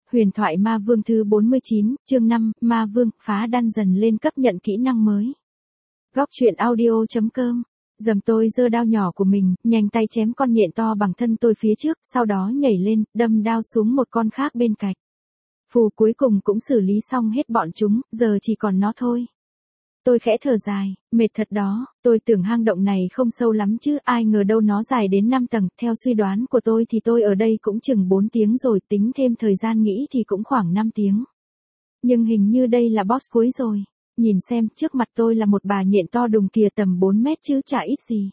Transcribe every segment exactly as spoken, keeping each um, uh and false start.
Huyền thoại ma vương thứ bốn mươi chín, chương năm, ma vương, phá đan dần lên cấp nhận kỹ năng mới. Góc truyện audio.com. Dầm tôi giơ đao nhỏ của mình, nhanh tay chém con nhện to bằng thân tôi phía trước, sau đó nhảy lên, đâm đao xuống một con khác bên cạnh. Phù cuối cùng cũng xử lý xong hết bọn chúng, giờ chỉ còn nó thôi. Tôi khẽ thở dài, mệt thật đó, tôi tưởng hang động này không sâu lắm chứ, ai ngờ đâu nó dài đến năm tầng, theo suy đoán của tôi thì tôi ở đây cũng chừng bốn tiếng rồi, tính thêm thời gian nghĩ thì cũng khoảng năm tiếng. Nhưng hình như đây là boss cuối rồi, nhìn xem, trước mặt tôi là một bà nhện to đùng kìa tầm bốn mét chứ chả ít gì.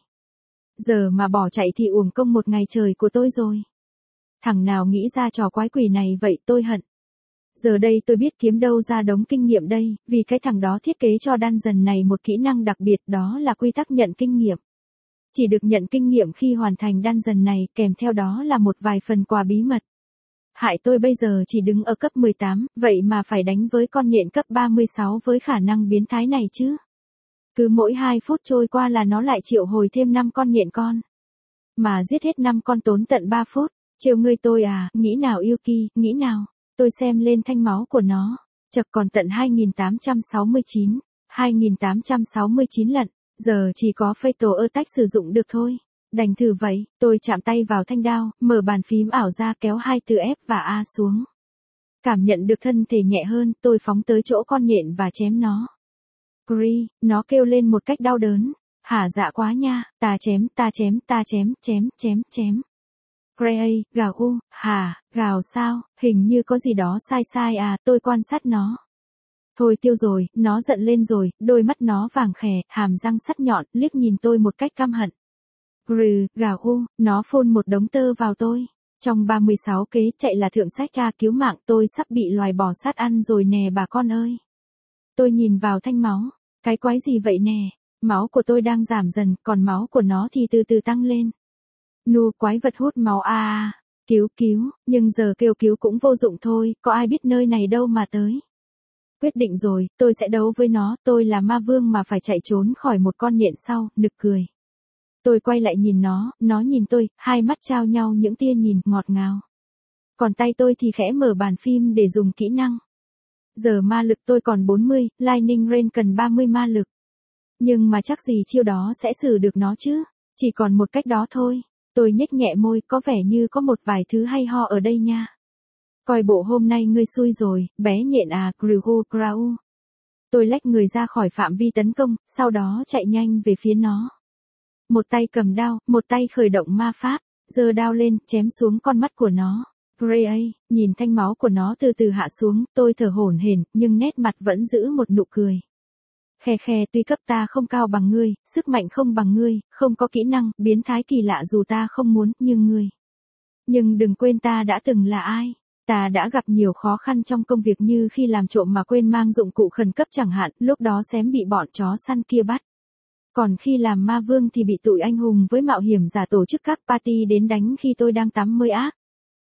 Giờ mà bỏ chạy thì uổng công một ngày trời của tôi rồi. Thằng nào nghĩ ra trò quái quỷ này vậy tôi hận. Giờ đây tôi biết kiếm đâu ra đống kinh nghiệm đây, vì cái thằng đó thiết kế cho đan dần này một kỹ năng đặc biệt, đó là quy tắc nhận kinh nghiệm. Chỉ được nhận kinh nghiệm khi hoàn thành đan dần này, kèm theo đó là một vài phần quà bí mật. Hại tôi bây giờ chỉ đứng ở cấp mười tám, vậy mà phải đánh với con nhện cấp ba mươi sáu với khả năng biến thái này chứ. Cứ mỗi hai phút trôi qua là nó lại triệu hồi thêm năm con nhện con. Mà giết hết năm con tốn tận ba phút, trêu ngươi tôi à, nghĩ nào Yuki, nghĩ nào. Tôi xem lên thanh máu của nó, chật còn tận hai nghìn tám trăm sáu mươi chín, hai nghìn tám trăm sáu mươi chín lận, giờ chỉ có Fatal Attack sử dụng được thôi. Đành thử vậy, tôi chạm tay vào thanh đao, mở bàn phím ảo ra kéo hai từ F và A xuống. Cảm nhận được thân thể nhẹ hơn, tôi phóng tới chỗ con nhện và chém nó. Cree, nó kêu lên một cách đau đớn. Hả dạ quá nha, ta chém, ta chém, ta chém, chém, chém, chém. Gray, gào u, hả, gào sao, hình như có gì đó sai sai à, tôi quan sát nó. Thôi tiêu rồi, nó giận lên rồi, đôi mắt nó vàng khè, hàm răng sắc nhọn, liếc nhìn tôi một cách căm hận. Grừ, gào u, nó phun một đống tơ vào tôi. Trong ba mươi sáu kế chạy là thượng sách cha cứu mạng, tôi sắp bị loài bò sát ăn rồi nè bà con ơi. Tôi nhìn vào thanh máu, cái quái gì vậy nè, máu của tôi đang giảm dần, còn máu của nó thì từ từ tăng lên. Nu quái vật hút máu a à, cứu cứu, nhưng giờ kêu cứu cũng vô dụng thôi, có ai biết nơi này đâu mà tới. Quyết định rồi, tôi sẽ đấu với nó, tôi là ma vương mà phải chạy trốn khỏi một con nhện sau, nực cười. Tôi quay lại nhìn nó, nó nhìn tôi, hai mắt trao nhau những tia nhìn ngọt ngào. Còn tay tôi thì khẽ mở bàn phim để dùng kỹ năng. Giờ ma lực tôi còn bốn mươi, Lightning Rain cần ba mươi ma lực. Nhưng mà chắc gì chiêu đó sẽ xử được nó chứ, chỉ còn một cách đó thôi. Tôi nhếch nhẹ môi, có vẻ như có một vài thứ hay ho ở đây nha. Coi bộ hôm nay ngươi xui rồi, bé nhện à, Gru Grau. Tôi lách người ra khỏi phạm vi tấn công, sau đó chạy nhanh về phía nó. Một tay cầm đao, một tay khởi động ma pháp, giơ đao lên, chém xuống con mắt của nó. Gray, nhìn thanh máu của nó từ từ hạ xuống, tôi thở hổn hển, nhưng nét mặt vẫn giữ một nụ cười. Khe khe, tuy cấp ta không cao bằng ngươi, sức mạnh không bằng ngươi, không có kỹ năng, biến thái kỳ lạ dù ta không muốn, nhưng ngươi. Nhưng đừng quên ta đã từng là ai. Ta đã gặp nhiều khó khăn trong công việc như khi làm trộm mà quên mang dụng cụ khẩn cấp chẳng hạn, lúc đó xém bị bọn chó săn kia bắt. Còn khi làm ma vương thì bị tụi anh hùng với mạo hiểm giả tổ chức các party đến đánh khi tôi đang tắm mới ác.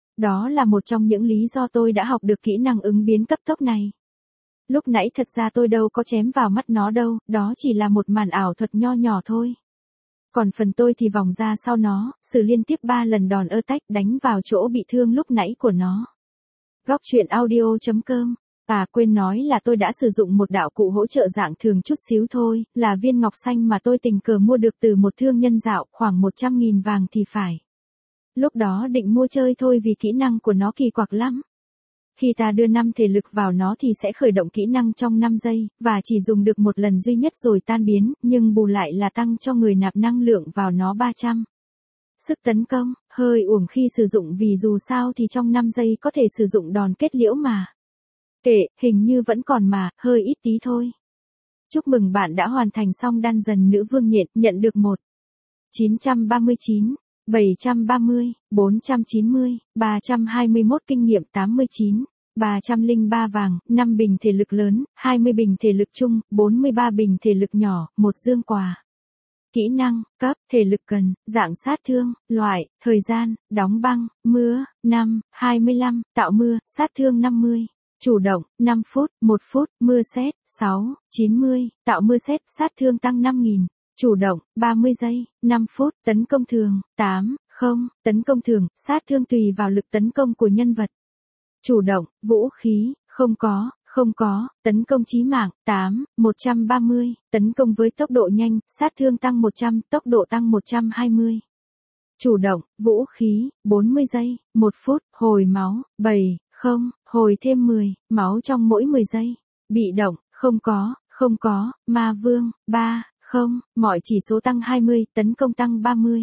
Đó là một trong những lý do tôi đã học được kỹ năng ứng biến cấp tốc này. Lúc nãy thật ra tôi đâu có chém vào mắt nó đâu, đó chỉ là một màn ảo thuật nho nhỏ thôi. Còn phần tôi thì vòng ra sau nó, xử liên tiếp ba lần đòn attack đánh vào chỗ bị thương lúc nãy của nó. Góc truyện audio.com. À quên nói là tôi đã sử dụng một đạo cụ hỗ trợ dạng thường chút xíu thôi, là viên ngọc xanh mà tôi tình cờ mua được từ một thương nhân dạo, khoảng một trăm nghìn vàng thì phải. Lúc đó định mua chơi thôi vì kỹ năng của nó kỳ quặc lắm. Khi ta đưa năm thể lực vào nó thì sẽ khởi động kỹ năng trong năm giây, và chỉ dùng được một lần duy nhất rồi tan biến, nhưng bù lại là tăng cho người nạp năng lượng vào nó ba trăm. Sức tấn công, hơi uổng khi sử dụng vì dù sao thì trong năm giây có thể sử dụng đòn kết liễu mà. Kệ, hình như vẫn còn mà, hơi ít tí thôi. Chúc mừng bạn đã hoàn thành xong đan dần nữ vương nhện, nhận được một chín trăm ba mươi chín, bảy trăm ba mươi, bốn trăm chín mươi, ba trăm hai mươi mốt kinh nghiệm tám mươi chín, ba trăm lẻ ba vàng, năm bình thể lực lớn, hai mươi bình thể lực trung, bốn mươi ba bình thể lực nhỏ, một dương quà. Kỹ năng, cấp, thể lực cần, dạng sát thương, loại, thời gian, đóng băng, mưa, năm, hai mươi lăm, tạo mưa, sát thương năm mươi. Chủ động, năm phút, một phút, mưa sét, sáu, chín mươi, tạo mưa sét, sát thương tăng năm nghìn. Chủ động, ba mươi giây, năm phút, tấn công thường, tám, không, tấn công thường, sát thương tùy vào lực tấn công của nhân vật. Chủ động, vũ khí, không có, không có, tấn công chí mạng, tám, một trăm ba mươi, tấn công với tốc độ nhanh, sát thương tăng một trăm, tốc độ tăng một trăm hai mươi. Chủ động, vũ khí, bốn mươi giây, một phút, hồi máu, bảy, không, hồi thêm mười, máu trong mỗi mười giây. Bị động, không có, không có, ma vương, ba, không, mọi chỉ số tăng hai mươi, tấn công tăng ba mươi.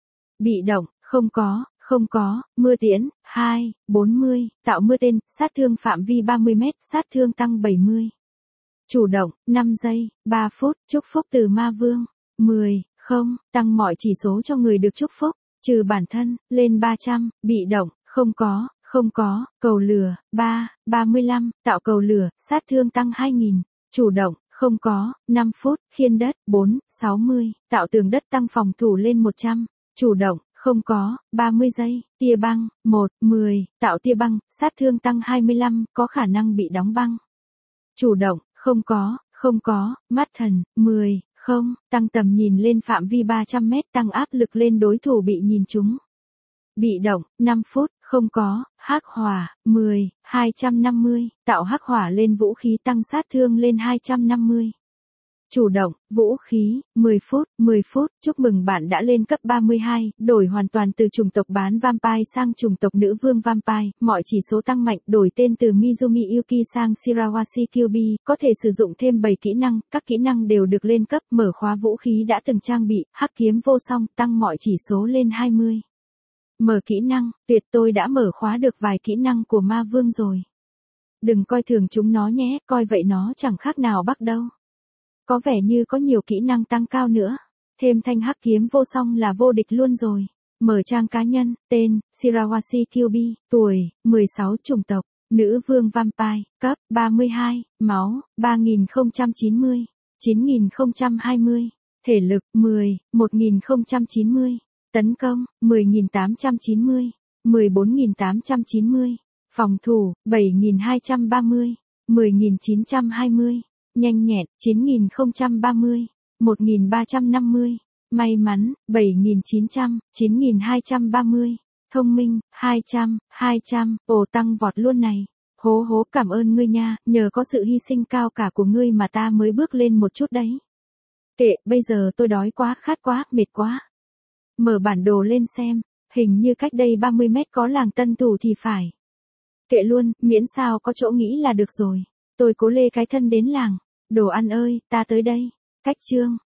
Bị động, không có, không có, mưa tiễn, hai, bốn mươi, tạo mưa tên, sát thương phạm vi ba mươi mét, sát thương tăng bảy mươi. Chủ động, năm giây, ba phút, chúc phúc từ ma vương, mười, không, tăng mọi chỉ số cho người được chúc phúc, trừ bản thân, lên ba trăm, bị động, không có, không có, cầu lửa, ba, ba mươi lăm, tạo cầu lửa, sát thương tăng hai nghìn, chủ động, không có, năm phút, khiên đất, bốn, sáu mươi, tạo tường đất tăng phòng thủ lên một trăm, chủ động, không có, ba mươi giây, tia băng, một, mười, tạo tia băng, sát thương tăng hai mươi lăm, có khả năng bị đóng băng. Chủ động, không có, không có, mắt thần, mười, không, tăng tầm nhìn lên phạm vi ba trăm mét, tăng áp lực lên đối thủ bị nhìn trúng. Bị động, năm phút, không có, hắc hỏa, mười, hai trăm năm mươi, tạo hắc hỏa lên vũ khí tăng sát thương lên hai trăm năm mươi. Chủ động, vũ khí, mười phút, mười phút, chúc mừng bạn đã lên cấp ba mươi hai, đổi hoàn toàn từ chủng tộc bán vampire sang chủng tộc nữ vương vampire, mọi chỉ số tăng mạnh, đổi tên từ Mizumi Yuki sang Shirawashi Kyuubi, có thể sử dụng thêm bảy kỹ năng, các kỹ năng đều được lên cấp, mở khóa vũ khí đã từng trang bị, hắc kiếm vô song, tăng mọi chỉ số lên hai mươi. Mở kỹ năng, tuyệt tôi đã mở khóa được vài kỹ năng của ma vương rồi. Đừng coi thường chúng nó nhé, coi vậy nó chẳng khác nào Bắc đâu. Có vẻ như có nhiều kỹ năng tăng cao nữa. Thêm thanh hắc kiếm vô song là vô địch luôn rồi. Mở trang cá nhân, tên, Shirawashi Kyuubi, tuổi, mười sáu, chủng tộc, nữ vương vampire, cấp, ba mươi hai, máu, ba nghìn không trăm chín mươi, chín nghìn không trăm hai mươi, thể lực, mười, một nghìn không trăm chín mươi, tấn công, mười nghìn tám trăm chín mươi, mười bốn nghìn tám trăm chín mươi, phòng thủ, bảy nghìn hai trăm ba mươi, mười nghìn chín trăm hai mươi. Nhanh nhẹn, chín nghìn không trăm ba mươi, một nghìn ba trăm năm mươi, may mắn, bảy nghìn chín trăm, chín nghìn hai trăm ba mươi, thông minh, hai trăm, hai trăm, ồ tăng vọt luôn này, hố hố cảm ơn ngươi nha, nhờ có sự hy sinh cao cả của ngươi mà ta mới bước lên một chút đấy. Kệ, bây giờ tôi đói quá, khát quá, mệt quá. Mở bản đồ lên xem, hình như cách đây ba mươi mét có làng Tân Thủ thì phải. Kệ luôn, miễn sao có chỗ nghỉ là được rồi. Tôi cố lê cái thân đến làng. Đồ ăn ơi, ta tới đây. Cách chương.